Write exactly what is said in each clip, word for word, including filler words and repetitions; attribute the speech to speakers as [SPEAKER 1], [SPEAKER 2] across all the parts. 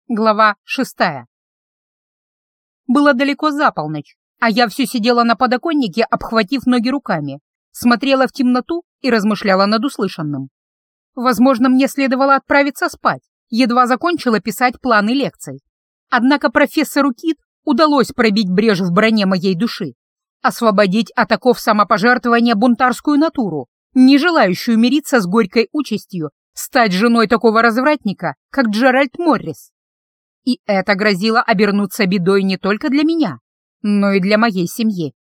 [SPEAKER 1] Глава шестая. Было далеко за полночь, а я все сидела на подоконнике, обхватив ноги руками, смотрела в темноту и размышляла над услышанным. Возможно, мне следовало отправиться спать, едва закончила писать планы лекций. Однако профессору Кит удалось пробить брешь в броне моей души, освободить от оков самопожертвования бунтарскую натуру, не желающую мириться с горькой участью стать женой такого развратника, как Джеральд Моррис. И это грозило обернуться бедой не только для меня, но и для моей семьи.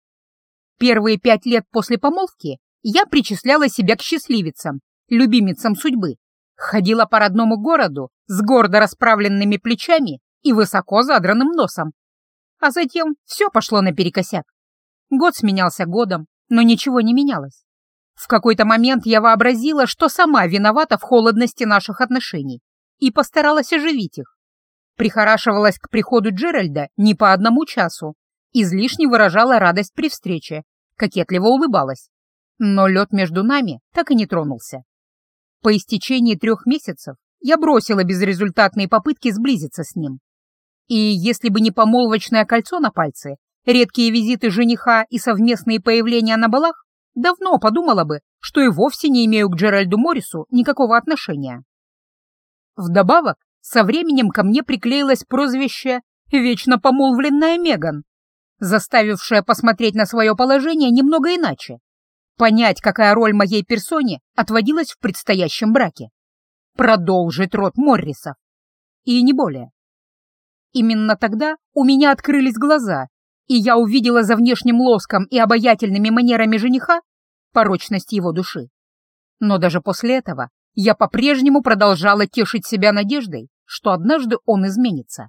[SPEAKER 1] Первые пять лет после помолвки я причисляла себя к счастливицам, любимицам судьбы, ходила по родному городу с гордо расправленными плечами и высоко задранным носом. А затем все пошло наперекосяк. Год сменялся годом, но ничего не менялось. В какой-то момент я вообразила, что сама виновата в холодности наших отношений, и постаралась оживить их. Прихорашивалась к приходу Джеральда не по одному часу, излишне выражала радость при встрече, кокетливо улыбалась. Но лед между нами так и не тронулся. По истечении трех месяцев я бросила безрезультатные попытки сблизиться с ним. И если бы не помолвочное кольцо на пальце, редкие визиты жениха и совместные появления на балах, давно подумала бы, что и вовсе не имею к Джеральду Моррису никакого отношения. Вдобавок, со временем ко мне приклеилось прозвище «Вечно помолвленная Меган», заставившее посмотреть на свое положение немного иначе, понять, какая роль моей персоне отводилась в предстоящем браке. Продолжить род Моррисов. И не более. Именно тогда у меня открылись глаза, и я увидела за внешним лоском и обаятельными манерами жениха порочность его души. Но даже после этого я по-прежнему продолжала тешить себя надеждой, что однажды он изменится.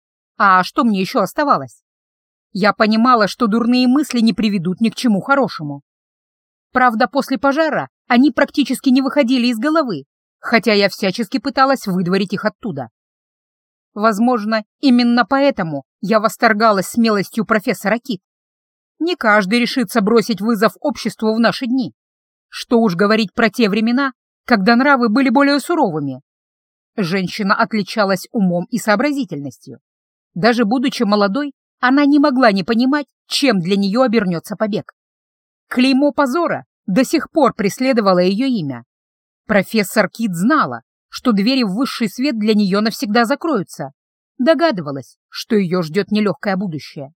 [SPEAKER 1] А что мне еще оставалось? Я понимала, что дурные мысли не приведут ни к чему хорошему. Правда, после пожара они практически не выходили из головы, хотя я всячески пыталась выдворить их оттуда. Возможно, именно поэтому я восторгалась смелостью профессора Кит. Не каждый решится бросить вызов обществу в наши дни. Что уж говорить про те времена, когда нравы были более суровыми. Женщина отличалась умом и сообразительностью. Даже будучи молодой, она не могла не понимать, чем для нее обернется побег. Клеймо позора до сих пор преследовало ее имя. Профессор Кит знала, что двери в высший свет для нее навсегда закроются. Догадывалась, что ее ждет нелегкое будущее.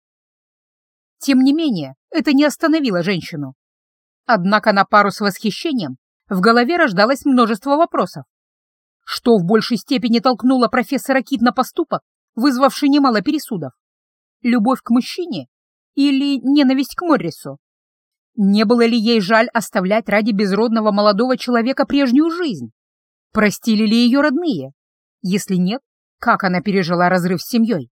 [SPEAKER 1] Тем не менее, это не остановило женщину. Однако на пару с восхищением в голове рождалось множество вопросов. Что в большей степени толкнуло профессора Кит на поступок, вызвавший немало пересудов? Любовь к мужчине или ненависть к Моррису? Не было ли ей жаль оставлять ради безродного молодого человека прежнюю жизнь? Простили ли ее родные? Если нет, как она пережила разрыв с семьей?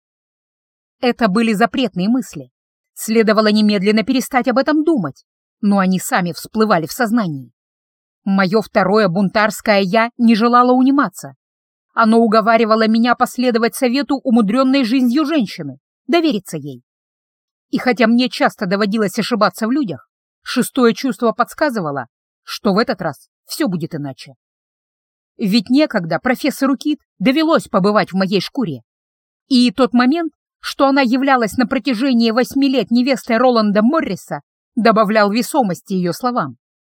[SPEAKER 1] Это были запретные мысли. Следовало немедленно перестать об этом думать, но они сами всплывали в сознании. Мое второе бунтарское «я» не желало униматься. Оно уговаривало меня последовать совету умудренной жизнью женщины, довериться ей. И хотя мне часто доводилось ошибаться в людях, шестое чувство подсказывало, что в этот раз все будет иначе. Ведь некогда профессору Кит довелось побывать в моей шкуре. И тот момент, что она являлась на протяжении восьми лет невестой Роланда Морриса, добавлял весомости ее словам.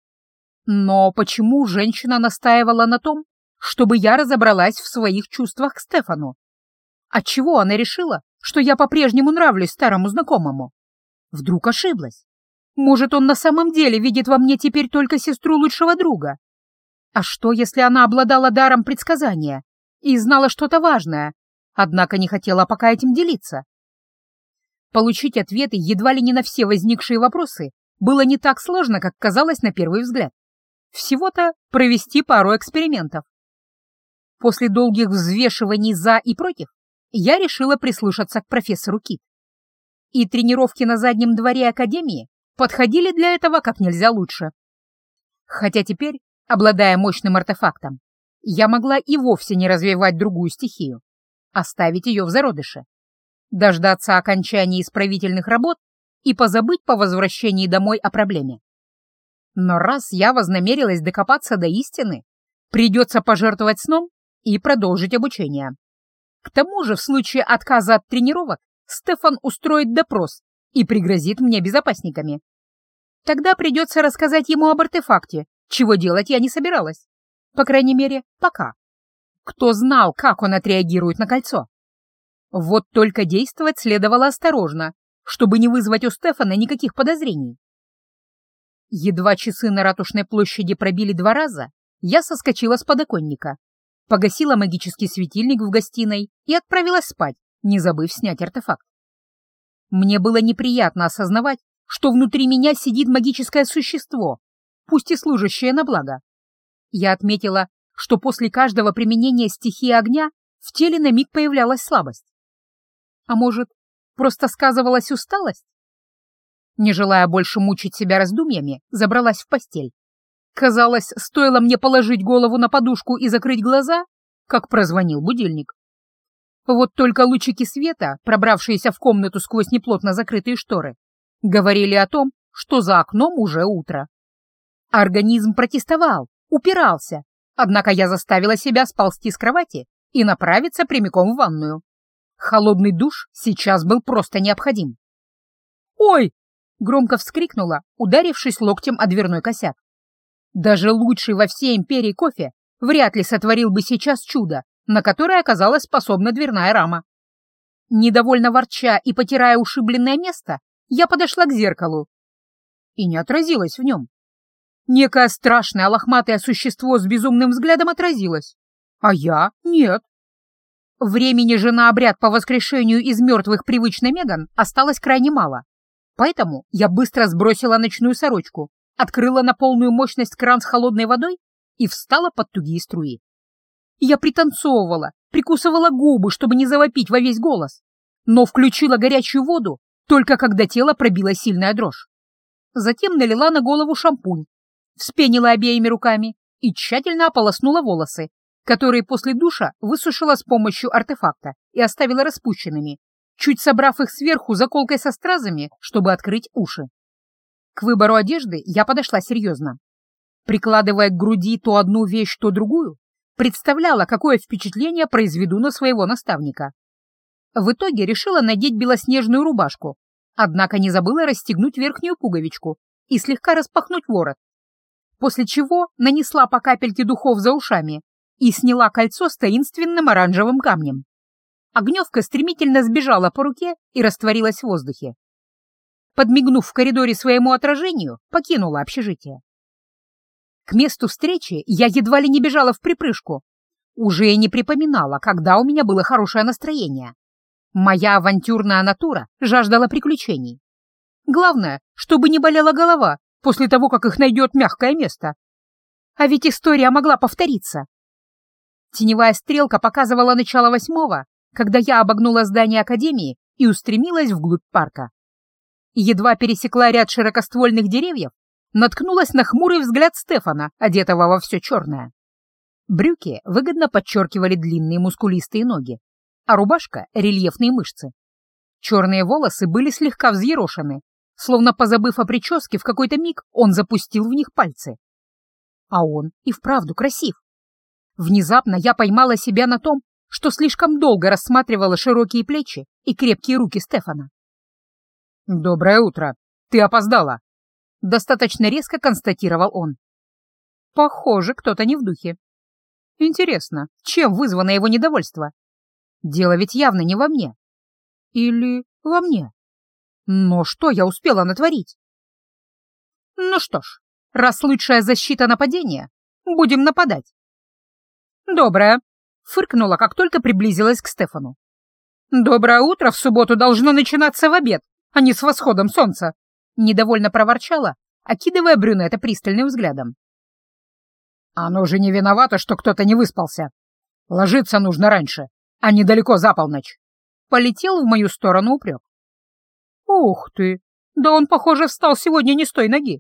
[SPEAKER 1] Но почему женщина настаивала на том, чтобы я разобралась в своих чувствах к Стефану? Отчего она решила, что я по-прежнему нравлюсь старому знакомому? Вдруг ошиблась? Может, он на самом деле видит во мне теперь только сестру лучшего друга? А что, если она обладала даром предсказания и знала что-то важное, однако не хотела пока этим делиться? Получить ответы едва ли не на все возникшие вопросы было не так сложно, как казалось на первый взгляд. Всего-то провести пару экспериментов. После долгих взвешиваний «за» и «против» я решила прислушаться к профессору Кит. И тренировки на заднем дворе Академии подходили для этого как нельзя лучше. Хотя теперь, обладая мощным артефактом, я могла и вовсе не развивать другую стихию, оставить ее в зародыше, дождаться окончания исправительных работ и позабыть по возвращении домой о проблеме. Но раз я вознамерилась докопаться до истины, придется пожертвовать сном и продолжить обучение. К тому же в случае отказа от тренировок Стефан устроит допрос и пригрозит мне безопасниками. Тогда придется рассказать ему об артефакте, чего делать я не собиралась. По крайней мере, пока. Кто знал, как он отреагирует на кольцо? Вот только действовать следовало осторожно, чтобы не вызвать у Стефана никаких подозрений. Едва часы на Ратушной площади пробили два раза, я соскочила с подоконника, погасила магический светильник в гостиной и отправилась спать, не забыв снять артефакт. Мне было неприятно осознавать, что внутри меня сидит магическое существо, пусть и служащее на благо. Я отметила, что после каждого применения стихии огня в теле на миг появлялась слабость. А может, просто сказывалась усталость? Не желая больше мучить себя раздумьями, забралась в постель. Казалось, стоило мне положить голову на подушку и закрыть глаза, как прозвонил будильник. Вот только лучики света, пробравшиеся в комнату сквозь неплотно закрытые шторы, говорили о том, что за окном уже утро. Организм протестовал, упирался, однако я заставила себя сползти с кровати и направиться прямиком в ванную. Холодный душ сейчас был просто необходим. «Ой!» — громко вскрикнула, ударившись локтем о дверной косяк. Даже лучший во всей империи кофе вряд ли сотворил бы сейчас чудо, на которое оказалась способна дверная рама. Недовольно ворча и потирая ушибленное место, я подошла к зеркалу и не отразилась в нем. Некое страшное лохматое существо с безумным взглядом отразилось, а я — нет. Времени же на обряд по воскрешению из мертвых привычной Меган осталось крайне мало, поэтому я быстро сбросила ночную сорочку, открыла на полную мощность кран с холодной водой и встала под тугие струи. Я пританцовывала, прикусывала губы, чтобы не завопить во весь голос, но включила горячую воду только когда тело пробила сильная дрожь. Затем налила на голову шампунь, вспенила обеими руками и тщательно ополоснула волосы, которые после душа высушила с помощью артефакта и оставила распущенными, чуть собрав их сверху заколкой со стразами, чтобы открыть уши. К выбору одежды я подошла серьезно. Прикладывая к груди то одну вещь, то другую, представляла, какое впечатление произведу на своего наставника. В итоге решила надеть белоснежную рубашку, однако не забыла расстегнуть верхнюю пуговичку и слегка распахнуть ворот, после чего нанесла по капельке духов за ушами и сняла кольцо с таинственным оранжевым камнем. Огневка стремительно сбежала по руке и растворилась в воздухе. Подмигнув в коридоре своему отражению, покинула общежитие. К месту встречи я едва ли не бежала вприпрыжку. Уже и не припоминала, когда у меня было хорошее настроение. Моя авантюрная натура жаждала приключений. Главное, чтобы не болела голова после того, как их найдет мягкое место. А ведь история могла повториться. Теневая стрелка показывала начало восьмого, когда я обогнула здание академии и устремилась вглубь парка. Едва пересекла ряд широкоствольных деревьев, наткнулась на хмурый взгляд Стефана, одетого во все черное. Брюки выгодно подчеркивали длинные мускулистые ноги, а рубашка — рельефные мышцы. Черные волосы были слегка взъерошены, словно позабыв о прическе, в какой-то миг он запустил в них пальцы. А он и вправду красив. Внезапно я поймала себя на том, что слишком долго рассматривала широкие плечи и крепкие руки Стефана. «Доброе утро. Ты опоздала», — достаточно резко констатировал он. Похоже, кто-то не в духе. Интересно, чем вызвано его недовольство? Дело ведь явно не во мне. Или во мне? Но что я успела натворить? Ну что ж, раз лучшая защита нападения, будем нападать. «Доброе», — фыркнула, как только приблизилась к Стефану. «Доброе утро в субботу должно начинаться в обед, а не с восходом солнца», — недовольно проворчала, окидывая брюнета пристальным взглядом. «Оно же не виновато, что кто-то не выспался. Ложиться нужно раньше, а не далеко за полночь», — полетел в мою сторону упрек. «Ух ты! Да он, похоже, встал сегодня не с той ноги».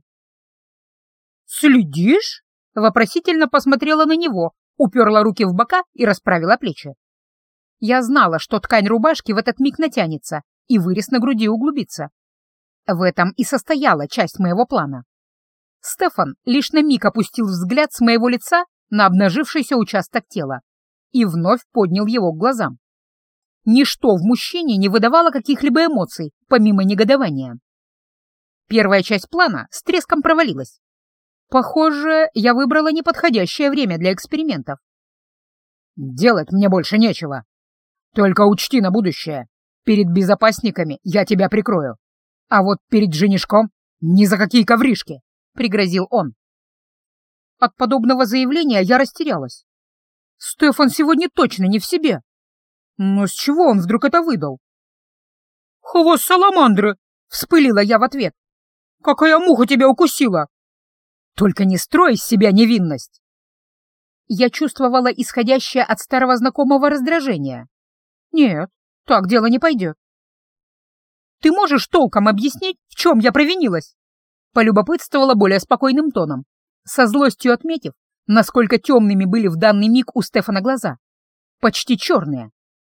[SPEAKER 1] «Следишь?» — вопросительно посмотрела на него, уперла руки в бока и расправила плечи. Я знала, что ткань рубашки в этот миг натянется и вырез на груди углубится. В этом и состояла часть моего плана. Стефан лишь на миг опустил взгляд с моего лица на обнажившийся участок тела и вновь поднял его к глазам. Ничто в мужчине не выдавало каких-либо эмоций, помимо негодования. Первая часть плана с треском провалилась. Похоже, я выбрала неподходящее время для экспериментов. «Делать мне больше нечего. Только учти на будущее. Перед безопасниками я тебя прикрою. А вот перед женишком ни за какие ковришки», — пригрозил он. От подобного заявления я растерялась. Стефан сегодня точно не в себе. Но с чего он вдруг это выдал? «Хвост саламандры!» — вспылила я в ответ. «Какая муха тебя укусила?» «Только не строй из себя невинность!» Я чувствовала исходящее от старого знакомого раздражение. «Нет, так дело не пойдет». «Ты можешь толком объяснить, в чем я провинилась?» Полюбопытствовала более спокойным тоном, со злостью отметив, насколько темными были в данный миг у Стефана глаза. Почти черные.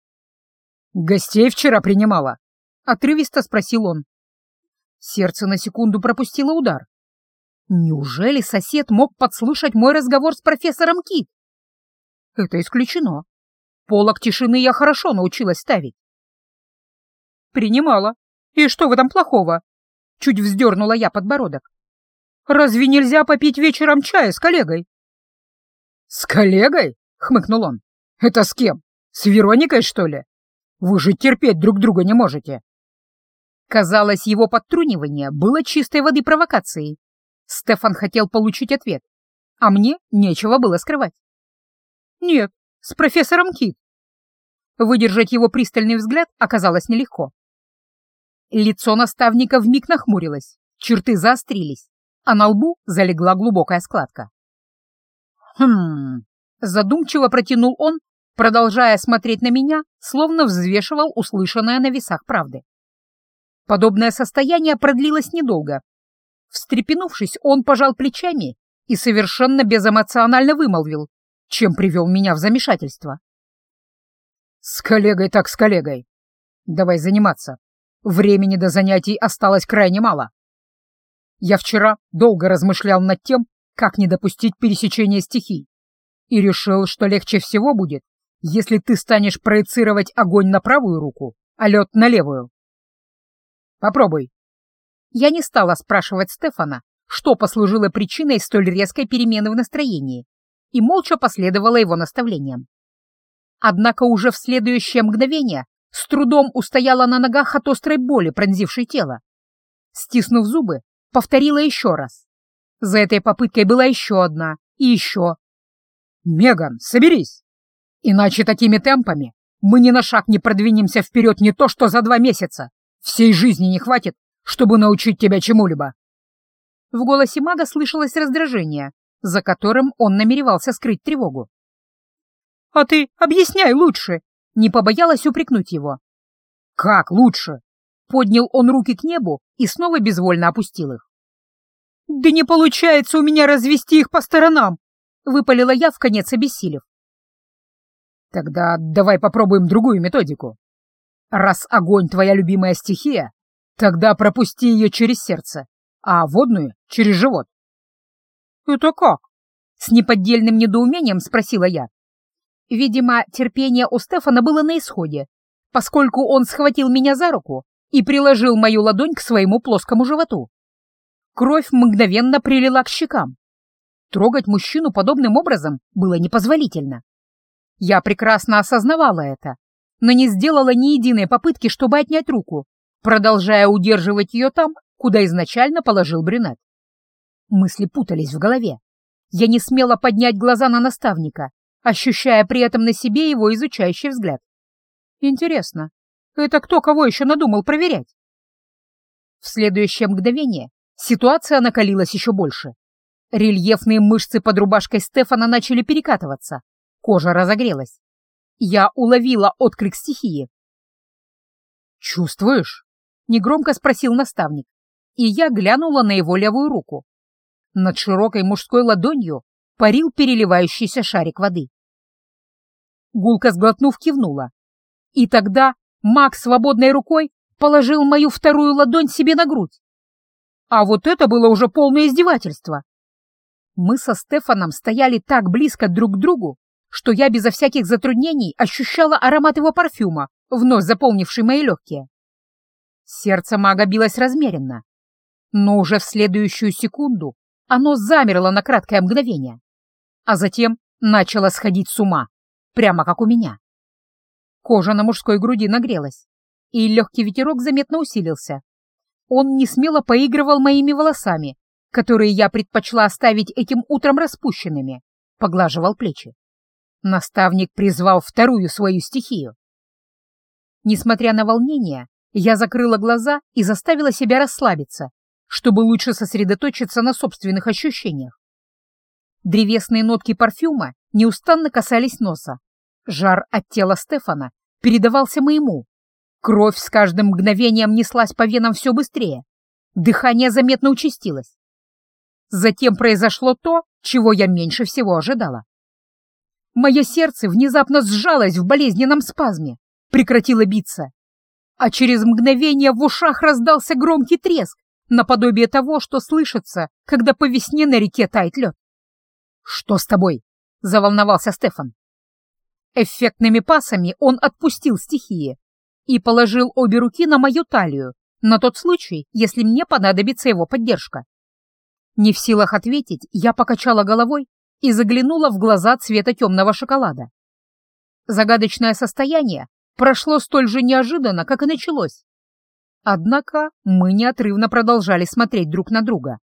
[SPEAKER 1] «Гостей вчера принимала?» — отрывисто спросил он. Сердце на секунду пропустило удар. Неужели сосед мог подслушать мой разговор с профессором Кит? Это исключено. Полог тишины я хорошо научилась ставить. «Принимала. И что в этом плохого?» Чуть вздернула я подбородок. «Разве нельзя попить вечером чая с коллегой?» «С коллегой?» — хмыкнул он. «Это с кем? С Вероникой, что ли? Вы же терпеть друг друга не можете». Казалось, его подтрунивание было чистой воды провокацией. Стефан хотел получить ответ, а мне нечего было скрывать. «Нет, с профессором Кит». Выдержать его пристальный взгляд оказалось нелегко. Лицо наставника вмиг нахмурилось, черты заострились, а на лбу залегла глубокая складка. «Хм...» — задумчиво протянул он, продолжая смотреть на меня, словно взвешивал услышанное на весах правды. Подобное состояние продлилось недолго. Встрепенувшись, он пожал плечами и совершенно безэмоционально вымолвил, чем привел меня в замешательство. «С коллегой так с коллегой. Давай заниматься. Времени до занятий осталось крайне мало. Я вчера долго размышлял над тем, как не допустить пересечения стихий, и решил, что легче всего будет, если ты станешь проецировать огонь на правую руку, а лед на левую. Попробуй». Я не стала спрашивать Стефана, что послужило причиной столь резкой перемены в настроении, и молча последовала его наставлениям. Однако уже в следующее мгновение с трудом устояла на ногах от острой боли, пронзившей тело. Стиснув зубы, повторила еще раз. За этой попыткой была еще одна и еще. «Меган, соберись! Иначе такими темпами мы ни на шаг не продвинемся вперед не то что за два месяца. Всей жизни не хватит, чтобы научить тебя чему-либо». В голосе мага слышалось раздражение, за которым он намеревался скрыть тревогу. «А ты объясняй лучше!» — не побоялась упрекнуть его. «Как лучше?» — поднял он руки к небу и снова безвольно опустил их. «Да не получается у меня развести их по сторонам!» — выпалила я, вконец обессилев. «Тогда давай попробуем другую методику. Раз огонь — твоя любимая стихия, тогда пропусти ее через сердце, а водную — через живот». «Это как?» — с неподдельным недоумением спросила я. Видимо, терпение у Стефана было на исходе, поскольку он схватил меня за руку и приложил мою ладонь к своему плоскому животу. Кровь мгновенно прилила к щекам. Трогать мужчину подобным образом было непозволительно. Я прекрасно осознавала это, но не сделала ни единой попытки, чтобы отнять руку, продолжая удерживать ее там, куда изначально положил брюнет. Мысли путались в голове. Я не смела поднять глаза на наставника, ощущая при этом на себе его изучающий взгляд. Интересно, это кто кого еще надумал проверять? В следующее мгновение ситуация накалилась еще больше. Рельефные мышцы под рубашкой Стефана начали перекатываться, кожа разогрелась. Я уловила отклик стихии. «Чувствуешь?» — негромко спросил наставник, и я глянула на его левую руку. Над широкой мужской ладонью парил переливающийся шарик воды. Гулко сглотнув, кивнула. И тогда маг свободной рукой положил мою вторую ладонь себе на грудь. А вот это было уже полное издевательство. Мы со Стефаном стояли так близко друг к другу, что я безо всяких затруднений ощущала аромат его парфюма, вновь заполнивший мои легкие. Сердце мага билось размеренно, но уже в следующую секунду оно замерло на краткое мгновение, а затем начало сходить с ума, прямо как у меня. Кожа на мужской груди нагрелась, и легкий ветерок заметно усилился. Он несмело поигрывал моими волосами, которые я предпочла оставить этим утром распущенными, поглаживал плечи. Наставник призвал вторую свою стихию. Несмотря на волнение, я закрыла глаза и заставила себя расслабиться, чтобы лучше сосредоточиться на собственных ощущениях. Древесные нотки парфюма неустанно касались носа. Жар от тела Стефана передавался моему. Кровь с каждым мгновением неслась по венам все быстрее. Дыхание заметно участилось. Затем произошло то, чего я меньше всего ожидала. Мое сердце внезапно сжалось в болезненном спазме, прекратило биться, а через мгновение в ушах раздался громкий треск, наподобие того, что слышится, когда по весне на реке тает лед. «Что с тобой?» — заволновался Стефан. Эффектными пасами он отпустил стихии и положил обе руки на мою талию, на тот случай, если мне понадобится его поддержка. Не в силах ответить, я покачала головой и заглянула в глаза цвета темного шоколада. Загадочное состояние прошло столь же неожиданно, как и началось. Однако мы неотрывно продолжали смотреть друг на друга.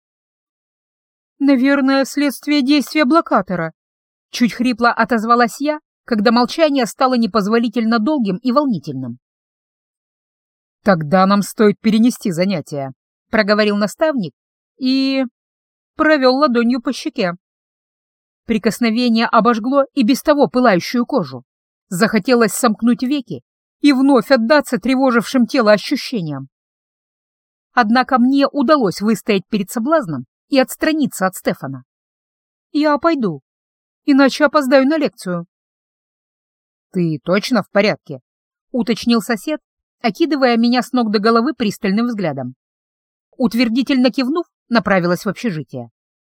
[SPEAKER 1] «Наверное, вследствие действия блокатора», — чуть хрипло отозвалась я, когда молчание стало непозволительно долгим и волнительным. «Тогда нам стоит перенести занятия», — проговорил наставник и провел ладонью по щеке. Прикосновение обожгло и без того пылающую кожу. Захотелось сомкнуть веки и вновь отдаться тревожившим тело ощущениям. Однако мне удалось выстоять перед соблазном и отстраниться от Стефана. «Я пойду, иначе опоздаю на лекцию». «Ты точно в порядке?» — уточнил сосед, окидывая меня с ног до головы пристальным взглядом. Утвердительно кивнув, направилась в общежитие.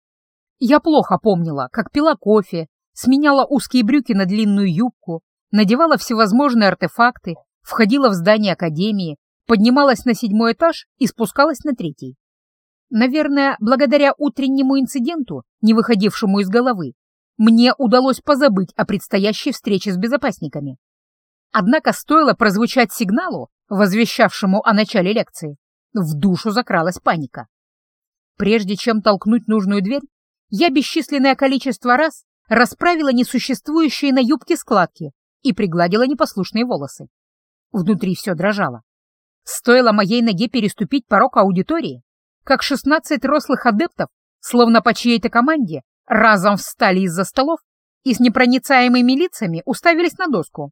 [SPEAKER 1] Я плохо помнила, как пила кофе, сменяла узкие брюки на длинную юбку, надевала всевозможные артефакты, входила в здание академии, поднималась на седьмой этаж и спускалась на третий. Наверное, благодаря утреннему инциденту, не выходившему из головы, мне удалось позабыть о предстоящей встрече с безопасниками. Однако стоило прозвучать сигналу, возвещавшему о начале лекции, в душу закралась паника. Прежде чем толкнуть нужную дверь, я бесчисленное количество раз расправила несуществующие на юбке складки и пригладила непослушные волосы. Внутри все дрожало. Стоило моей ноге переступить порог аудитории, как шестнадцать рослых адептов, словно по чьей-то команде, разом встали из-за столов и с непроницаемыми лицами уставились на доску.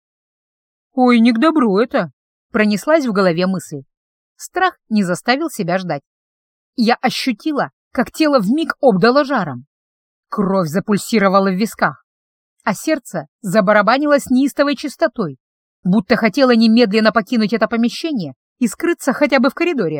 [SPEAKER 1] «Ой, не к добру это!» — пронеслась в голове мысль. Страх не заставил себя ждать. Я ощутила, как тело вмиг обдало жаром. Кровь запульсировала в висках, а сердце забарабанило с неистовой частотой, будто хотело немедленно покинуть это помещение и скрыться хотя бы в коридоре.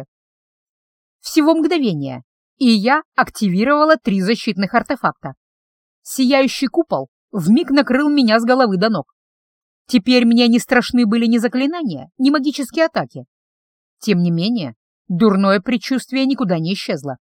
[SPEAKER 1] Всего мгновение, и я активировала три защитных артефакта. Сияющий купол вмиг накрыл меня с головы до ног. Теперь мне не страшны были ни заклинания, ни магические атаки. Тем не менее, дурное предчувствие никуда не исчезло.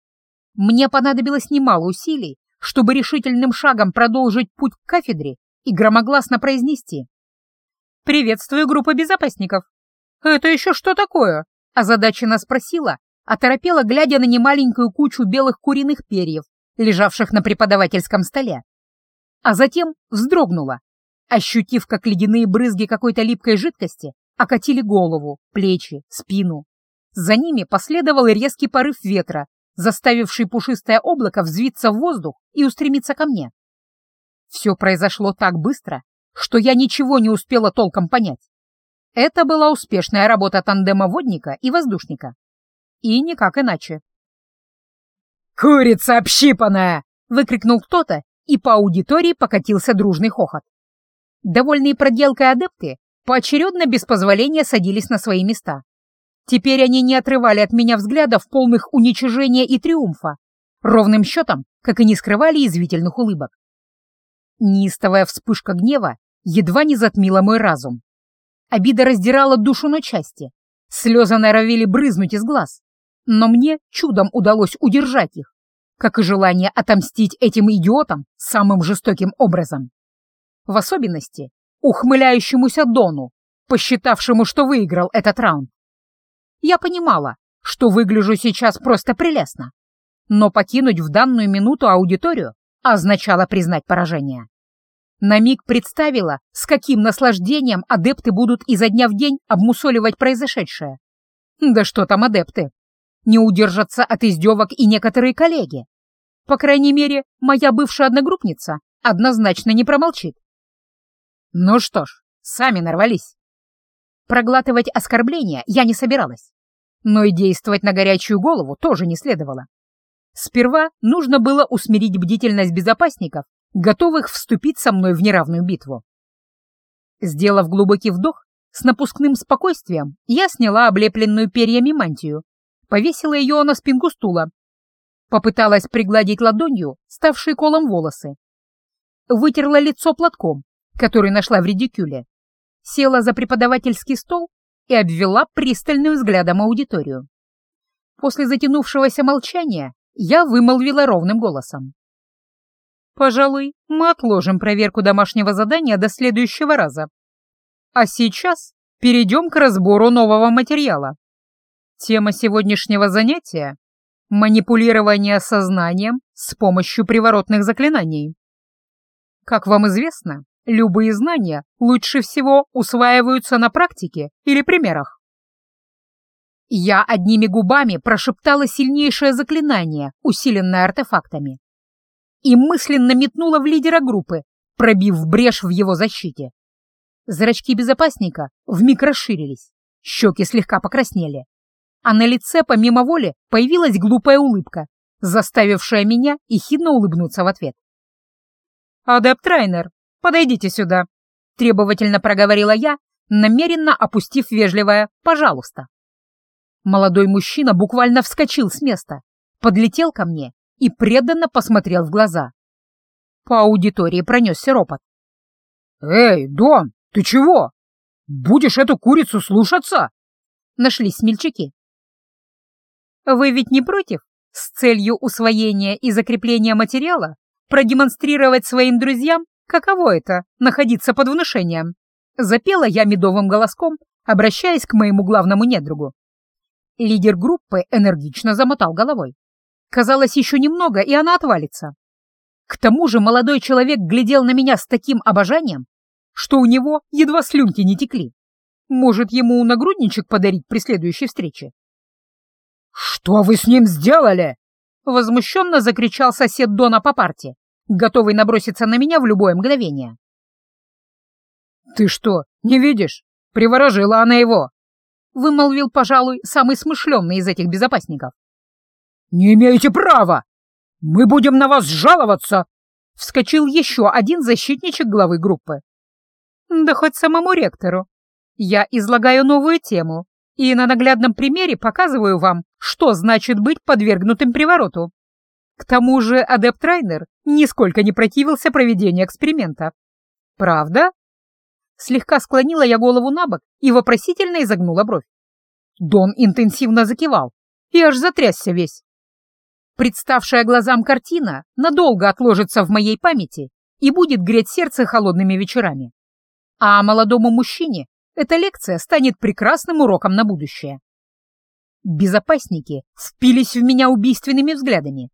[SPEAKER 1] Мне понадобилось немало усилий, чтобы решительным шагом продолжить путь к кафедре и громогласно произнести: «Приветствую, группа безопасников!» «Это еще что такое?» — озадаченно спросила, оторопела, глядя на немаленькую кучу белых куриных перьев, лежавших на преподавательском столе. А затем вздрогнула, ощутив, как ледяные брызги какой-то липкой жидкости окатили голову, плечи, спину. За ними последовал резкий порыв ветра, заставивший пушистое облако взвиться в воздух и устремиться ко мне. Все произошло так быстро, что я ничего не успела толком понять. Это была успешная работа тандема водника и воздушника. И никак иначе. «Курица общипанная!» — выкрикнул кто-то, и по аудитории покатился дружный хохот. Довольные проделкой адепты поочередно без позволения садились на свои места. Теперь они не отрывали от меня взглядов полных уничижения и триумфа, ровным счетом, как и не скрывали язвительных улыбок. Неистовая вспышка гнева едва не затмила мой разум. Обида раздирала душу на части, слезы норовили брызнуть из глаз, но мне чудом удалось удержать их, как и желание отомстить этим идиотам самым жестоким образом. В особенности ухмыляющемуся Дону, посчитавшему, что выиграл этот раунд. Я понимала, что выгляжу сейчас просто прелестно, но покинуть в данную минуту аудиторию означало признать поражение. На миг представила, с каким наслаждением адепты будут изо дня в день обмусоливать произошедшее. Да что там адепты? Не удержатся от издевок и некоторые коллеги. По крайней мере, моя бывшая одногруппница однозначно не промолчит. Ну что ж, сами нарвались. Проглатывать оскорбления я не собиралась, но и действовать на горячую голову тоже не следовало. Сперва нужно было усмирить бдительность безопасников, готовых вступить со мной в неравную битву. Сделав глубокий вдох, с напускным спокойствием я сняла облепленную перьями мантию, повесила ее на спинку стула, попыталась пригладить ладонью ставшие колом волосы, вытерла лицо платком, который нашла в редикюле, села за преподавательский стол и обвела пристальным взглядом аудиторию. После затянувшегося молчания я вымолвила ровным голосом: «Пожалуй, мы отложим проверку домашнего задания до следующего раза. А сейчас перейдем к разбору нового материала. Тема сегодняшнего занятия — манипулирование сознанием с помощью приворотных заклинаний. Как вам известно, любые знания лучше всего усваиваются на практике или примерах». Я одними губами прошептала сильнейшее заклинание, усиленное артефактами, и мысленно метнула в лидера группы, пробив брешь в его защите. Зрачки безопасника вмиг расширились, щеки слегка покраснели, а на лице помимо воли появилась глупая улыбка, заставившая меня ехидно улыбнуться в ответ. «Адепт Райнер, подойдите сюда», — требовательно проговорила я, намеренно опустив вежливое «пожалуйста». Молодой мужчина буквально вскочил с места, подлетел ко мне и преданно посмотрел в глаза. По аудитории пронесся ропот. «Эй, Дон, ты чего? Будешь эту курицу слушаться?» Нашлись смельчаки. «Вы ведь не против, с целью усвоения и закрепления материала, продемонстрировать своим друзьям, каково это — находиться под внушением?» Запела я медовым голоском, обращаясь к моему главному недругу. Лидер группы энергично замотал головой. Казалось, еще немного, и она отвалится. К тому же молодой человек глядел на меня с таким обожанием, что у него едва слюнки не текли. Может, ему нагрудничек подарить при следующей встрече? «Что вы с ним сделали?» — возмущенно закричал сосед Дона по парте, готовый наброситься на меня в любое мгновение. «Ты что, не видишь? Приворожила она его!» — вымолвил, пожалуй, самый смышленный из этих безопасников. «Не имеете права! Мы будем на вас жаловаться!» — вскочил еще один защитничек главы группы. «Да хоть самому ректору. Я излагаю новую тему и на наглядном примере показываю вам, что значит быть подвергнутым привороту. К тому же адепт Райнер нисколько не противился проведению эксперимента. Правда?» Слегка склонила я голову на бок и вопросительно изогнула бровь. Дон интенсивно закивал и аж затрясся весь. Представшая глазам картина надолго отложится в моей памяти и будет греть сердце холодными вечерами. А молодому мужчине эта лекция станет прекрасным уроком на будущее. Безопасники впились в меня убийственными взглядами.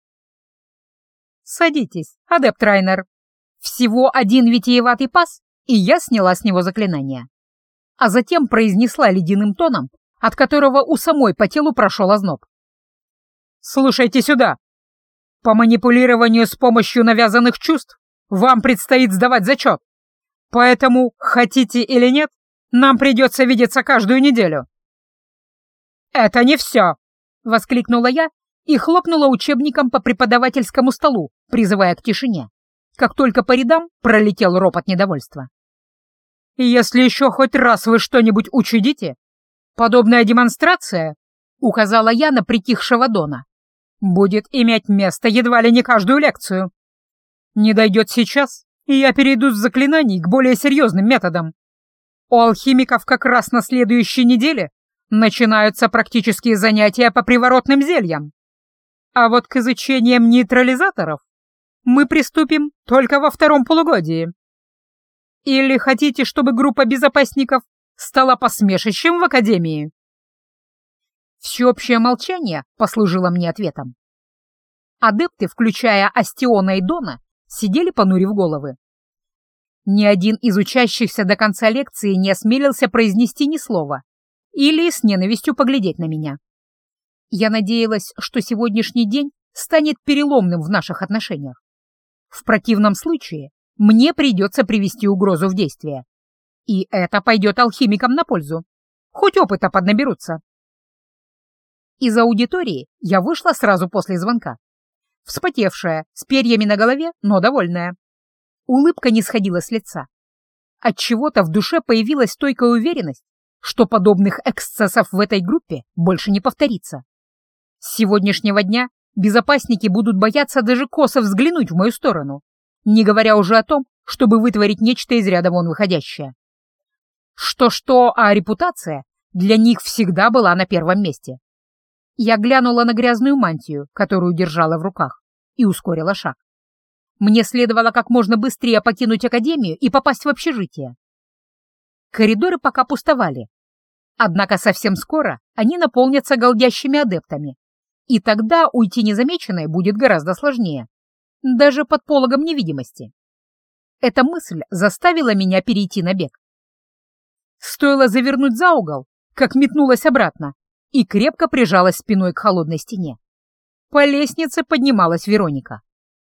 [SPEAKER 1] «Садитесь, адепт Райнер. Всего один витиеватый пас, и я сняла с него заклинание». А затем произнесла ледяным тоном, от которого у самой по телу прошел озноб. «Слушайте сюда. По манипулированию с помощью навязанных чувств вам предстоит сдавать зачет. Поэтому, хотите или нет, нам придется видеться каждую неделю». «Это не все!» — воскликнула я и хлопнула учебником по преподавательскому столу, призывая к тишине, как только по рядам пролетел ропот недовольства. «Если еще хоть раз вы что-нибудь учудите, подобная демонстрация, — указала я на притихшего Дона, — будет иметь место едва ли не каждую лекцию. Не дойдет сейчас, и я перейду с заклинаний к более серьезным методам. У алхимиков как раз на следующей неделе начинаются практические занятия по приворотным зельям. А вот к изучениям нейтрализаторов мы приступим только во втором полугодии. Или хотите, чтобы группа безопасников стала посмешищем в Академии?» Всеобщее молчание послужило мне ответом. Адепты, включая Астиона и Дона, сидели понурив головы. Ни один из учащихся до конца лекции не осмелился произнести ни слова или с ненавистью поглядеть на меня. Я надеялась, что сегодняшний день станет переломным в наших отношениях. В противном случае мне придется привести угрозу в действие. И это пойдет алхимикам на пользу. Хоть опыта поднаберутся. Из аудитории я вышла сразу после звонка. Вспотевшая, с перьями на голове, но довольная. Улыбка не сходила с лица. Отчего-то в душе появилась стойкая уверенность, что подобных эксцессов в этой группе больше не повторится. С сегодняшнего дня безопасники будут бояться даже косо взглянуть в мою сторону, не говоря уже о том, чтобы вытворить нечто из ряда вон выходящее. Что-что, а репутация для них всегда была на первом месте. Я глянула на грязную мантию, которую держала в руках, и ускорила шаг. Мне следовало как можно быстрее покинуть академию и попасть в общежитие. Коридоры пока пустовали. Однако совсем скоро они наполнятся голдящими адептами, и тогда уйти незамеченной будет гораздо сложнее, даже под пологом невидимости. Эта мысль заставила меня перейти на бег. Стоило завернуть за угол, как метнулась обратно и крепко прижалась спиной к холодной стене. По лестнице поднималась Вероника.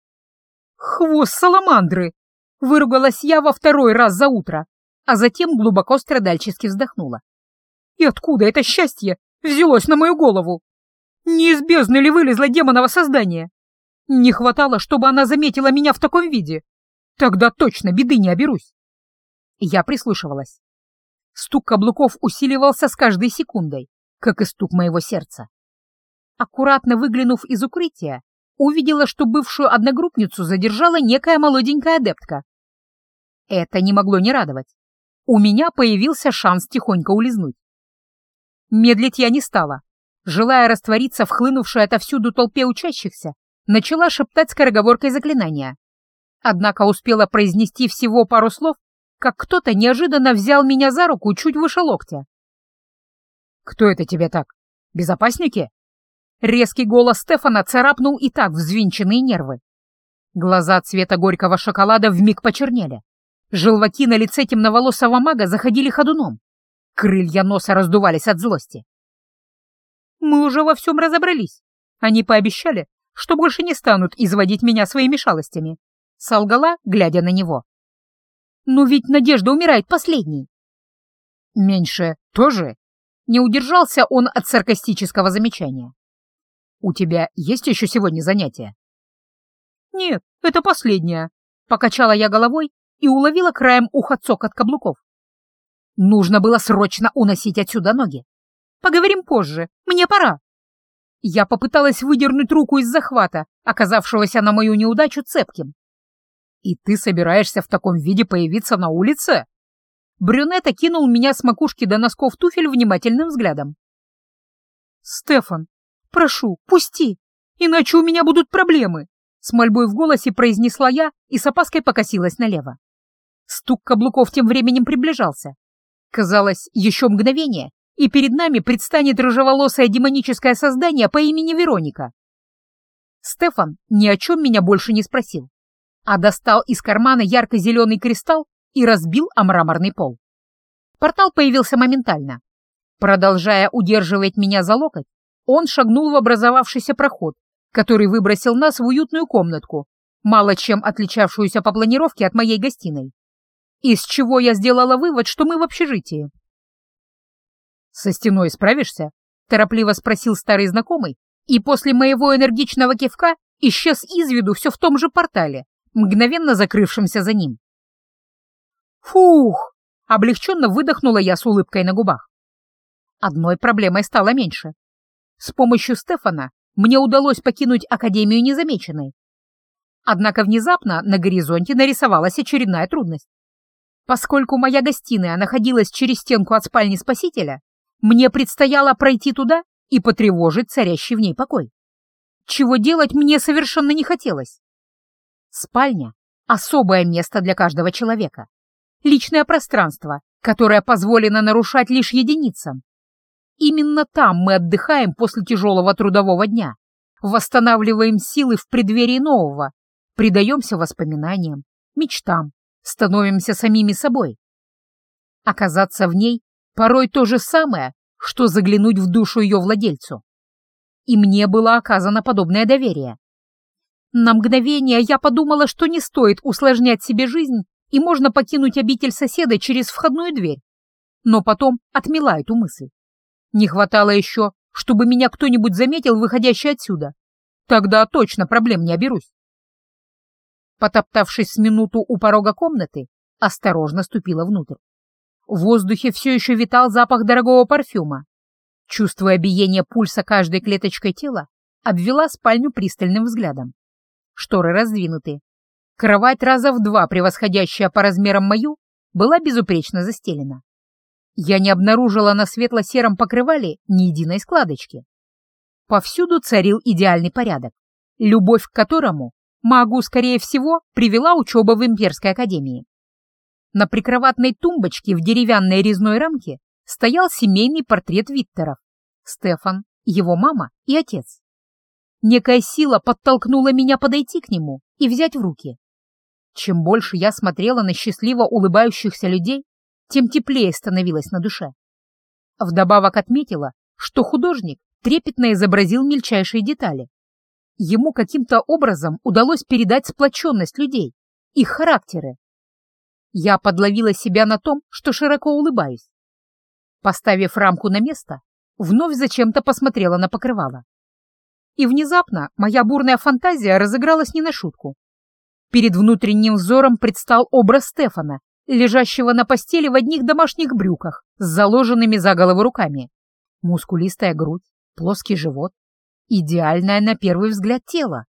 [SPEAKER 1] «Хвост саламандры!» — выругалась я во второй раз за утро, а затем глубоко страдальчески вздохнула. «И откуда это счастье взялось на мою голову? Не из бездны ли вылезло демоново создание? Не хватало, чтобы она заметила меня в таком виде. Тогда точно беды не оберусь». Я прислушивалась. Стук каблуков усиливался с каждой секундой, как и стук моего сердца. Аккуратно выглянув из укрытия, увидела, что бывшую одногруппницу задержала некая молоденькая адептка. Это не могло не радовать. У меня появился шанс тихонько улизнуть. Медлить я не стала. Желая раствориться в хлынувшей отовсюду толпе учащихся, начала шептать скороговоркой заклинания. Однако успела произнести всего пару слов, как кто-то неожиданно взял меня за руку чуть выше локтя. «Кто это тебе так? Безопасники?» Резкий голос Стефана царапнул и так взвинченные нервы. Глаза цвета горького шоколада вмиг почернели. Желваки на лице темноволосого мага заходили ходуном. Крылья носа раздувались от злости. «Мы уже во всем разобрались. Они пообещали, что больше не станут изводить меня своими шалостями», — солгала, глядя на него. «Но ведь надежда умирает последней». «Меньше тоже?» — не удержался он от саркастического замечания. «У тебя есть еще сегодня занятия?» «Нет, это последнее», — покачала я головой и уловила краем уха цокот каблуков. Нужно было срочно уносить отсюда ноги. «Поговорим позже, мне пора». Я попыталась выдернуть руку из захвата, оказавшегося на мою неудачу цепким. «И ты собираешься в таком виде появиться на улице?» Брюнет окинул меня с макушки до носков туфель внимательным взглядом. «Стефан, прошу, пусти, иначе у меня будут проблемы», с мольбой в голосе произнесла я и с опаской покосилась налево. Стук каблуков тем временем приближался. Казалось, еще мгновение, и перед нами предстанет рыжеволосое демоническое создание по имени Вероника. Стефан ни о чем меня больше не спросил, а достал из кармана ярко-зеленый кристалл и разбил о мраморный пол. Портал появился моментально. Продолжая удерживать меня за локоть, он шагнул в образовавшийся проход, который выбросил нас в уютную комнатку, мало чем отличавшуюся по планировке от моей гостиной. Из чего я сделала вывод, что мы в общежитии. «Со стеной справишься?» — торопливо спросил старый знакомый, и после моего энергичного кивка исчез из виду все в том же портале, мгновенно закрывшемся за ним. «Фух!» — облегченно выдохнула я с улыбкой на губах. Одной проблемой стало меньше. С помощью Стефана мне удалось покинуть Академию незамеченной. Однако внезапно на горизонте нарисовалась очередная трудность. Поскольку моя гостиная находилась через стенку от спальни спасителя, мне предстояло пройти туда и потревожить царящий в ней покой. Чего делать мне совершенно не хотелось. Спальня — особое место для каждого человека. Личное пространство, которое позволено нарушать лишь единицам. Именно там мы отдыхаем после тяжелого трудового дня, восстанавливаем силы в преддверии нового, предаемся воспоминаниям, мечтам, становимся самими собой. Оказаться в ней порой то же самое, что заглянуть в душу ее владельцу. И мне было оказано подобное доверие. На мгновение я подумала, что не стоит усложнять себе жизнь и можно покинуть обитель соседа через входную дверь. Но потом отмела эту мысль. Не хватало еще, чтобы меня кто-нибудь заметил, выходящий отсюда. Тогда точно проблем не оберусь. Потоптавшись с минуту у порога комнаты, осторожно ступила внутрь. В воздухе все еще витал запах дорогого парфюма. Чувствуя биение пульса каждой клеточкой тела, обвела спальню пристальным взглядом. Шторы раздвинуты. Кровать раза в два, превосходящая по размерам мою, была безупречно застелена. Я не обнаружила на светло-сером покрывале ни единой складочки. Повсюду царил идеальный порядок, любовь к которому магу, скорее всего, привела учеба в Имперской академии. На прикроватной тумбочке в деревянной резной рамке стоял семейный портрет Виттеров: Стефан, его мама и отец. Некая сила подтолкнула меня подойти к нему и взять в руки. Чем больше я смотрела на счастливо улыбающихся людей, тем теплее становилось на душе. Вдобавок отметила, что художник трепетно изобразил мельчайшие детали. Ему каким-то образом удалось передать сплоченность людей, их характеры. Я подловила себя на том, что широко улыбаюсь. Поставив рамку на место, вновь зачем-то посмотрела на покрывало. И внезапно моя бурная фантазия разыгралась не на шутку. Перед внутренним взором предстал образ Стефана, лежащего на постели в одних домашних брюках с заложенными за голову руками. Мускулистая грудь, плоский живот, идеальное на первый взгляд тело.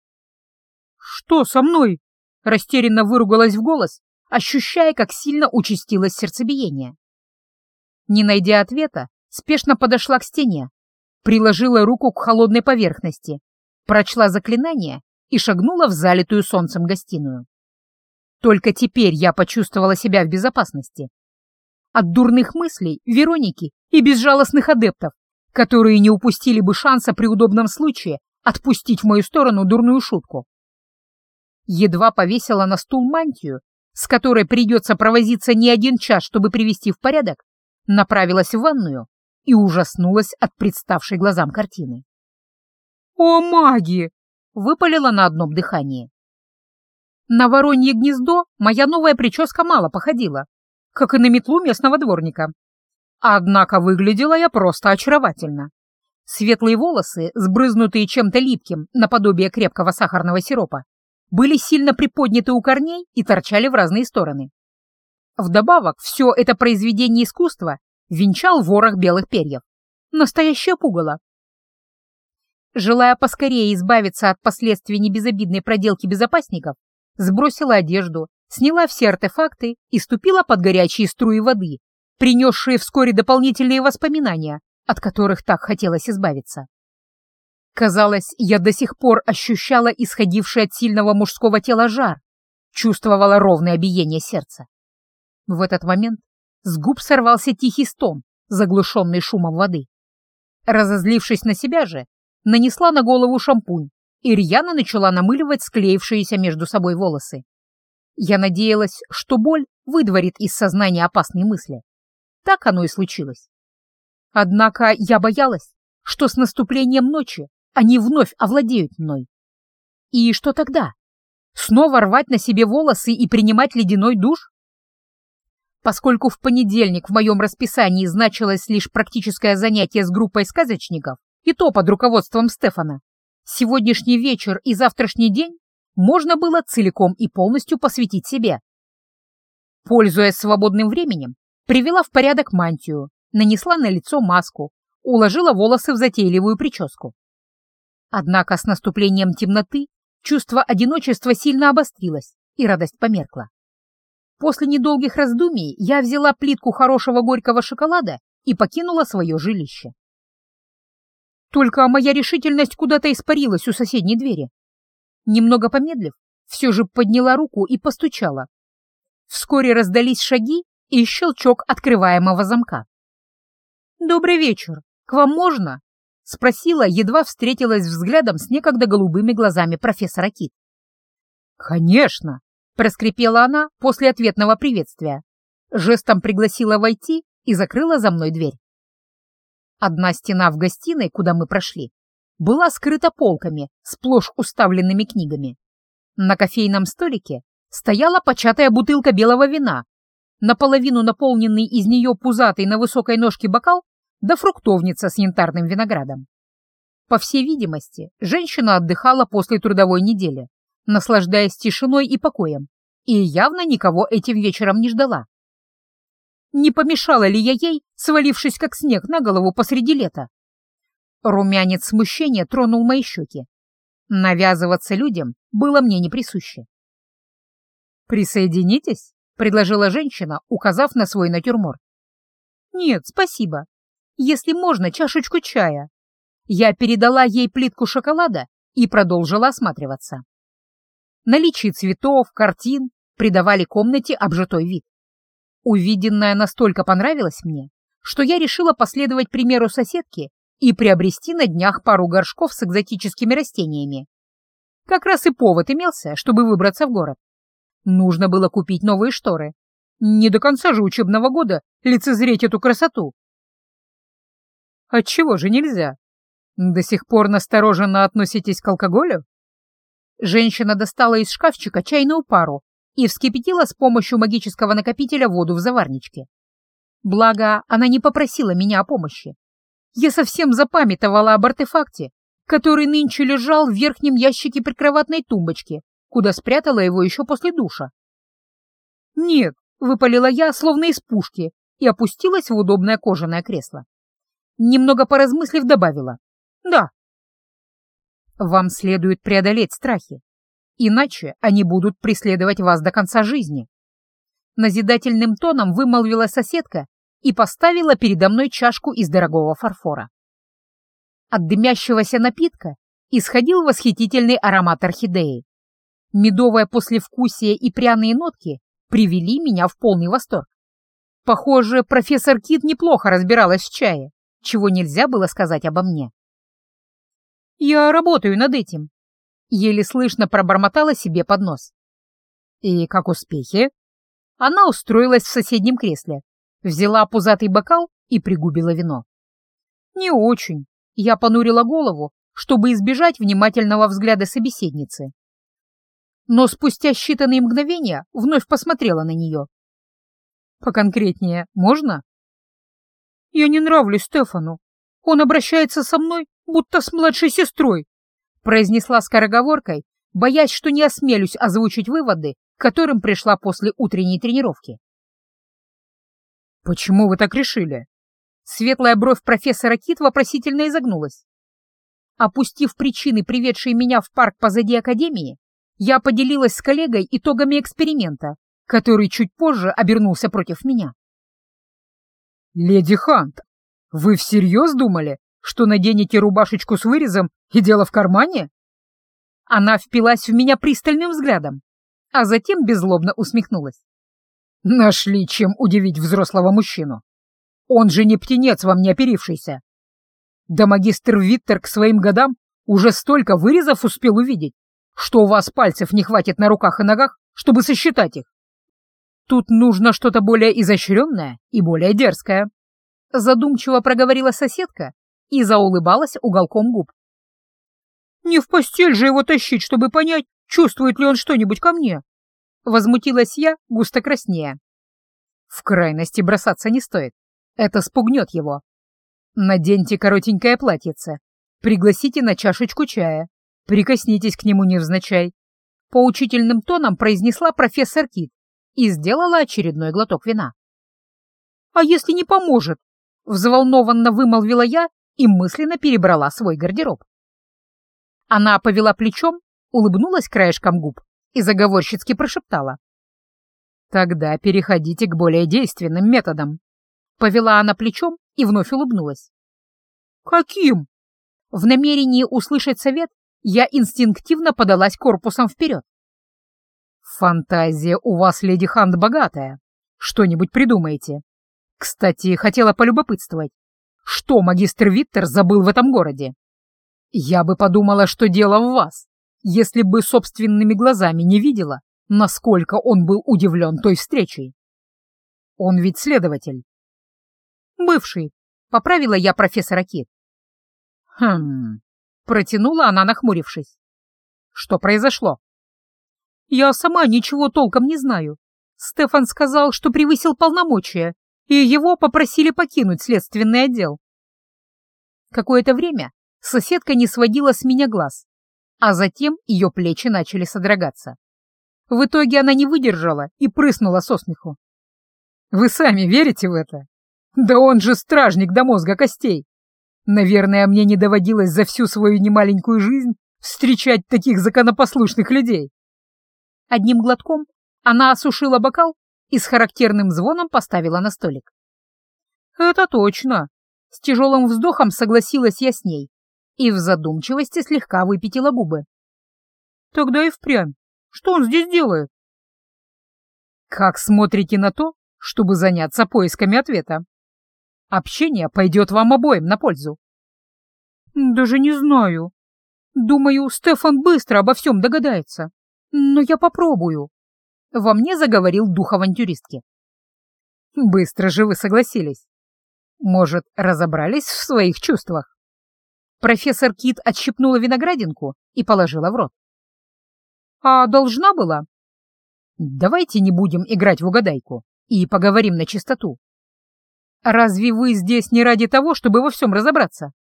[SPEAKER 1] «Что со мной?» — растерянно выругалась в голос, ощущая, как сильно участилось сердцебиение. Не найдя ответа, спешно подошла к стене, приложила руку к холодной поверхности, прочла заклинание и шагнула в залитую солнцем гостиную. Только теперь я почувствовала себя в безопасности. От дурных мыслей Вероники и безжалостных адептов, которые не упустили бы шанса при удобном случае отпустить в мою сторону дурную шутку. Едва повесила на стул мантию, с которой придется провозиться не один час, чтобы привести в порядок, направилась в ванную и ужаснулась от представшей глазам картины. «О, маги!» — выпалила на одном дыхании. На воронье гнездо моя новая прическа мало походила, как и на метлу местного дворника. Однако выглядела я просто очаровательно. Светлые волосы, сбрызнутые чем-то липким, наподобие крепкого сахарного сиропа, были сильно приподняты у корней и торчали в разные стороны. Вдобавок, все это произведение искусства венчал ворох белых перьев. Настоящее пугало. Желая поскорее избавиться от последствий небезобидной проделки безопасников, сбросила одежду, сняла все артефакты и ступила под горячие струи воды, принесшие вскоре дополнительные воспоминания, от которых так хотелось избавиться. Казалось, я до сих пор ощущала исходивший от сильного мужского тела жар, чувствовала ровное биение сердца. В этот момент с губ сорвался тихий стон, заглушенный шумом воды. Разозлившись на себя же, нанесла на голову шампунь и рьяно начала намыливать склеившиеся между собой волосы. Я надеялась, что боль выдворит из сознания опасные мысли. Так оно и случилось. Однако я боялась, что с наступлением ночи они вновь овладеют мной. И что тогда? Снова рвать на себе волосы и принимать ледяной душ? Поскольку в понедельник в моем расписании значилось лишь практическое занятие с группой сказочников, и то под руководством Стефана, сегодняшний вечер и завтрашний день можно было целиком и полностью посвятить себе. Пользуясь свободным временем, привела в порядок мантию, нанесла на лицо маску, уложила волосы в затейливую прическу. Однако с наступлением темноты чувство одиночества сильно обострилось, и радость померкла. После недолгих раздумий я взяла плитку хорошего горького шоколада и покинула свое жилище. Только моя решительность куда-то испарилась у соседней двери. Немного помедлив, все же подняла руку и постучала. Вскоре раздались шаги и щелчок открываемого замка. «Добрый вечер. К вам можно?» — спросила, едва встретилась взглядом с некогда голубыми глазами профессора Кит. «Конечно!» — проскрипела она после ответного приветствия. Жестом пригласила войти и закрыла за мной дверь. Одна стена в гостиной, куда мы прошли, была скрыта полками, сплошь уставленными книгами. На кофейном столике стояла початая бутылка белого вина, наполовину наполненный из нее пузатый на высокой ножке бокал, да фруктовница с янтарным виноградом. По всей видимости, женщина отдыхала после трудовой недели, наслаждаясь тишиной и покоем, и явно никого этим вечером не ждала. Не помешала ли я ей, свалившись как снег на голову посреди лета? Румянец смущения тронул мои щеки. Навязываться людям было мне не присуще. «Присоединитесь?» — предложила женщина, указав на свой натюрморт. «Нет, спасибо. Если можно, чашечку чая». Я передала ей плитку шоколада и продолжила осматриваться. Наличие цветов, картин придавали комнате обжитой вид. Увиденное настолько понравилось мне, что я решила последовать примеру соседки и приобрести на днях пару горшков с экзотическими растениями. Как раз и повод имелся, чтобы выбраться в город. Нужно было купить новые шторы. Не до конца же учебного года лицезреть эту красоту. Отчего же нельзя? До сих пор настороженно относитесь к алкоголю? Женщина достала из шкафчика чайную пару и вскипятила с помощью магического накопителя воду в заварничке. Благо, она не попросила меня о помощи. Я совсем запамятовала об артефакте, который нынче лежал в верхнем ящике прикроватной тумбочки, куда спрятала его еще после душа. «Нет», — выпалила я, словно из пушки, и опустилась в удобное кожаное кресло. Немного поразмыслив, добавила: «Да». «Вам следует преодолеть страхи, иначе они будут преследовать вас до конца жизни». Назидательным тоном вымолвила соседка и поставила передо мной чашку из дорогого фарфора. От дымящегося напитка исходил восхитительный аромат орхидеи. Медовое послевкусие и пряные нотки привели меня в полный восторг. Похоже, профессор Кит неплохо разбиралась в чае, чего нельзя было сказать обо мне. «Я работаю над этим», — еле слышно пробормотала себе под нос. «И как успехи?» Она устроилась в соседнем кресле, взяла пузатый бокал и пригубила вино. «Не очень», — я понурила голову, чтобы избежать внимательного взгляда собеседницы. Но спустя считанные мгновения вновь посмотрела на нее. «Поконкретнее можно?» «Я не нравлюсь Стефану. Он обращается со мной, будто с младшей сестрой», произнесла скороговоркой, боясь, что не осмелюсь озвучить выводы, к которым пришла после утренней тренировки. «Почему вы так решили?» Светлая бровь профессора Кит вопросительно изогнулась. Опустив причины, приведшие меня в парк позади академии, я поделилась с коллегой итогами эксперимента, который чуть позже обернулся против меня. «Леди Хант, вы всерьез думали, что наденете рубашечку с вырезом и дело в кармане?» Она впилась в меня пристальным взглядом, а затем беззлобно усмехнулась. «Нашли, чем удивить взрослого мужчину. Он же не птенец вам не оперившийся. Да магистр Виттер к своим годам уже столько вырезов успел увидеть, что у вас пальцев не хватит на руках и ногах, чтобы сосчитать их. Тут нужно что-то более изощренное и более дерзкое», задумчиво проговорила соседка и заулыбалась уголком губ. «Не в постель же его тащить, чтобы понять, чувствует ли он что-нибудь ко мне», возмутилась я, густо краснея. «В крайности бросаться не стоит, это спугнет его. Наденьте коротенькое платьице, пригласите на чашечку чая, прикоснитесь к нему невзначай», поучительным тоном произнесла профессор Кит и сделала очередной глоток вина. «А если не поможет?» — взволнованно вымолвила я и мысленно перебрала свой гардероб. Она повела плечом, улыбнулась краешком губ и заговорщицки прошептала. «Тогда переходите к более действенным методам». Повела она плечом и вновь улыбнулась. «Каким?» В намерении услышать совет я инстинктивно подалась корпусом вперед. «Фантазия у вас, леди Хант, богатая. Что-нибудь придумаете. Кстати, хотела полюбопытствовать, что магистр Виттер забыл в этом городе? Я бы подумала, что дело в вас, если бы собственными глазами не видела, насколько он был удивлен той встречей. Он ведь следователь». «Бывший», — поправила я профессора Кит. «Хм...» — протянула она, нахмурившись. «Что произошло?» «Я сама ничего толком не знаю. Стефан сказал, что превысил полномочия, и его попросили покинуть следственный отдел». Какое-то время соседка не сводила с меня глаз, а затем ее плечи начали содрогаться. В итоге она не выдержала и прыснула со смеху. «Вы сами верите в это? Да он же стражник до мозга костей. Наверное, мне не доводилось за всю свою немаленькую жизнь встречать таких законопослушных людей». Одним глотком она осушила бокал и с характерным звоном поставила на столик. «Это точно!» — с тяжелым вздохом согласилась я с ней и в задумчивости слегка выпятила губы. «Тогда и впрямь. Что он здесь делает?» «Как смотрите на то, чтобы заняться поисками ответа? Общение пойдет вам обоим на пользу». «Даже не знаю. Думаю, Стефан быстро обо всем догадается. Но я попробую». Во мне заговорил дух авантюристки. «Быстро же вы согласились. Может, разобрались в своих чувствах?» Профессор Кит отщипнула виноградинку и положила в рот. «А должна была?» «Давайте не будем играть в угадайку и поговорим на чистоту. Разве вы здесь не ради того, чтобы во всем разобраться?»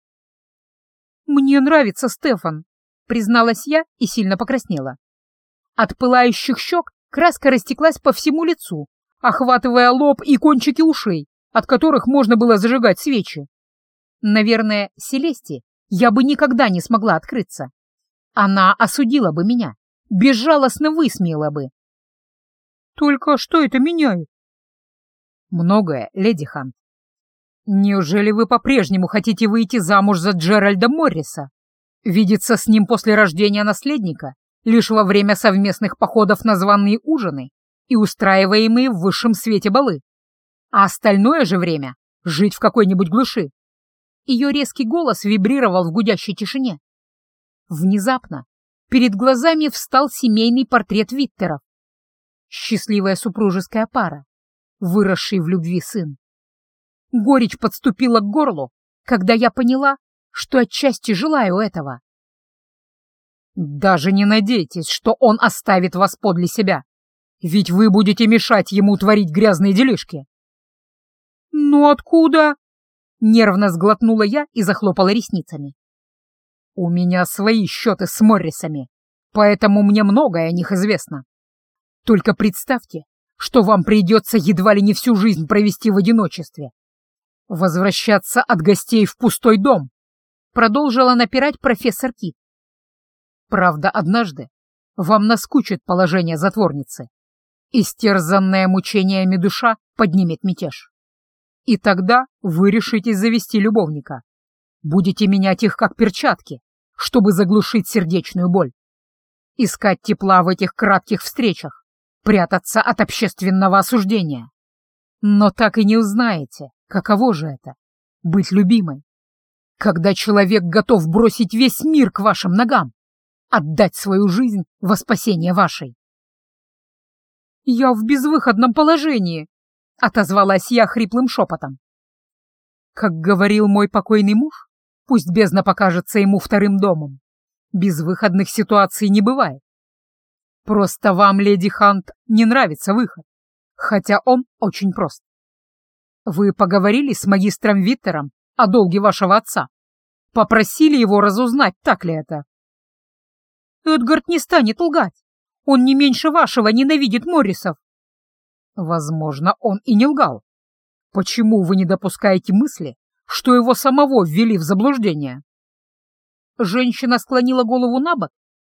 [SPEAKER 1] «Мне нравится Стефан», — призналась я и сильно покраснела. От пылающих щек краска растеклась по всему лицу, охватывая лоб и кончики ушей, от которых можно было зажигать свечи. Наверное, Селесте я бы никогда не смогла открыться. Она осудила бы меня, безжалостно высмеяла бы. «Только что это меняет?» «Многое, леди Хант. Неужели вы по-прежнему хотите выйти замуж за Джеральда Морриса? Видеться с ним после рождения наследника лишь во время совместных походов на званые ужины и устраиваемые в высшем свете балы, а остальное же время жить в какой-нибудь глуши?» Ее резкий голос вибрировал в гудящей тишине. Внезапно перед глазами встал семейный портрет Виттеров. Счастливая супружеская пара, выросший в любви сын. Горечь подступила к горлу, когда я поняла, что отчасти желаю этого. «Даже не надейтесь, что он оставит вас подле себя, ведь вы будете мешать ему творить грязные делишки». «Ну откуда?» — нервно сглотнула я и захлопала ресницами. «У меня свои счеты с Моррисами, поэтому мне многое о них известно. Только представьте, что вам придется едва ли не всю жизнь провести в одиночестве. Возвращаться от гостей в пустой дом», — продолжила напирать профессор Кит. «Правда, однажды вам наскучит положение затворницы. Истерзанная мучениями душа поднимет мятеж. И тогда вы решитесь завести любовника. Будете менять их как перчатки, чтобы заглушить сердечную боль. Искать тепла в этих кратких встречах, прятаться от общественного осуждения. Но так и не узнаете, каково же это — быть любимой. Когда человек готов бросить весь мир к вашим ногам, отдать свою жизнь во спасение вашей». «Я в безвыходном положении», — отозвалась я хриплым шепотом. Как говорил мой покойный муж, пусть бездна покажется ему вторым домом, безвыходных ситуаций не бывает. Просто вам, леди Хант, не нравится выход, хотя он очень прост. Вы поговорили с магистром Виттером о долге вашего отца? Попросили его разузнать, так ли это? Эдгард не станет лгать. Он не меньше вашего ненавидит Моррисов. Возможно, он и не лгал. Почему вы не допускаете мысли, что его самого ввели в заблуждение?» Женщина склонила голову на бок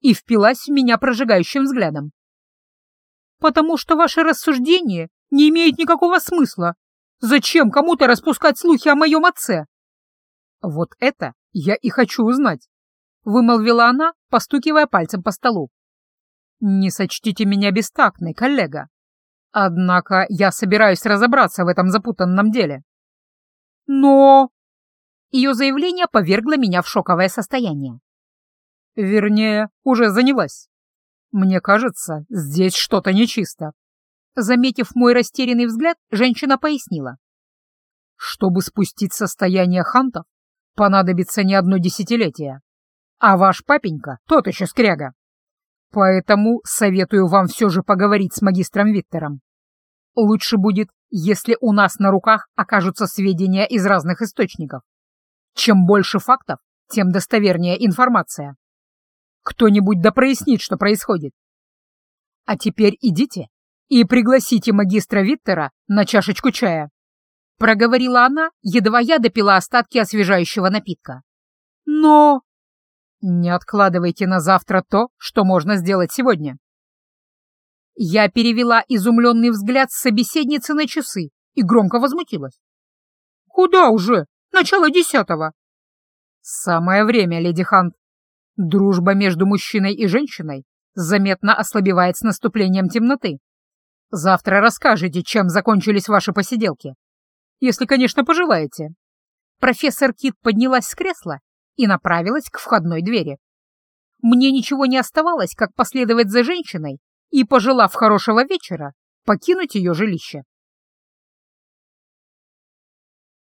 [SPEAKER 1] и впилась в меня прожигающим взглядом. «Потому что ваши рассуждения не имеют никакого смысла. Зачем кому-то распускать слухи о моем отце?» «Вот это я и хочу узнать», — вымолвила она, постукивая пальцем по столу. «Не сочтите меня бестактной, коллега. Однако я собираюсь разобраться в этом запутанном деле». «Но...» Ее заявление повергло меня в шоковое состояние. «Вернее, уже занялась. Мне кажется, здесь что-то нечисто». Заметив мой растерянный взгляд, женщина пояснила. «Чтобы спустить состояние хантов, понадобится не одно десятилетие. А ваш папенька тот еще скряга. Поэтому советую вам все же поговорить с магистром Виттером. Лучше будет, если у нас на руках окажутся сведения из разных источников. Чем больше фактов, тем достовернее информация. Кто-нибудь да прояснит, что происходит. А теперь идите и пригласите магистра Виттера на чашечку чая», — проговорила она, едва я допила остатки освежающего напитка. «Но...» «Не откладывайте на завтра то, что можно сделать сегодня». Я перевела изумленный взгляд с собеседницы на часы и громко возмутилась. «Куда уже? Начало десятого». «Самое время, леди Хант. Дружба между мужчиной и женщиной заметно ослабевает с наступлением темноты. Завтра расскажете, чем закончились ваши посиделки. Если, конечно, пожелаете». Профессор Кит поднялась с кресла и направилась к входной двери. Мне ничего не оставалось, как последовать за женщиной и, пожелав хорошего вечера, покинуть ее жилище.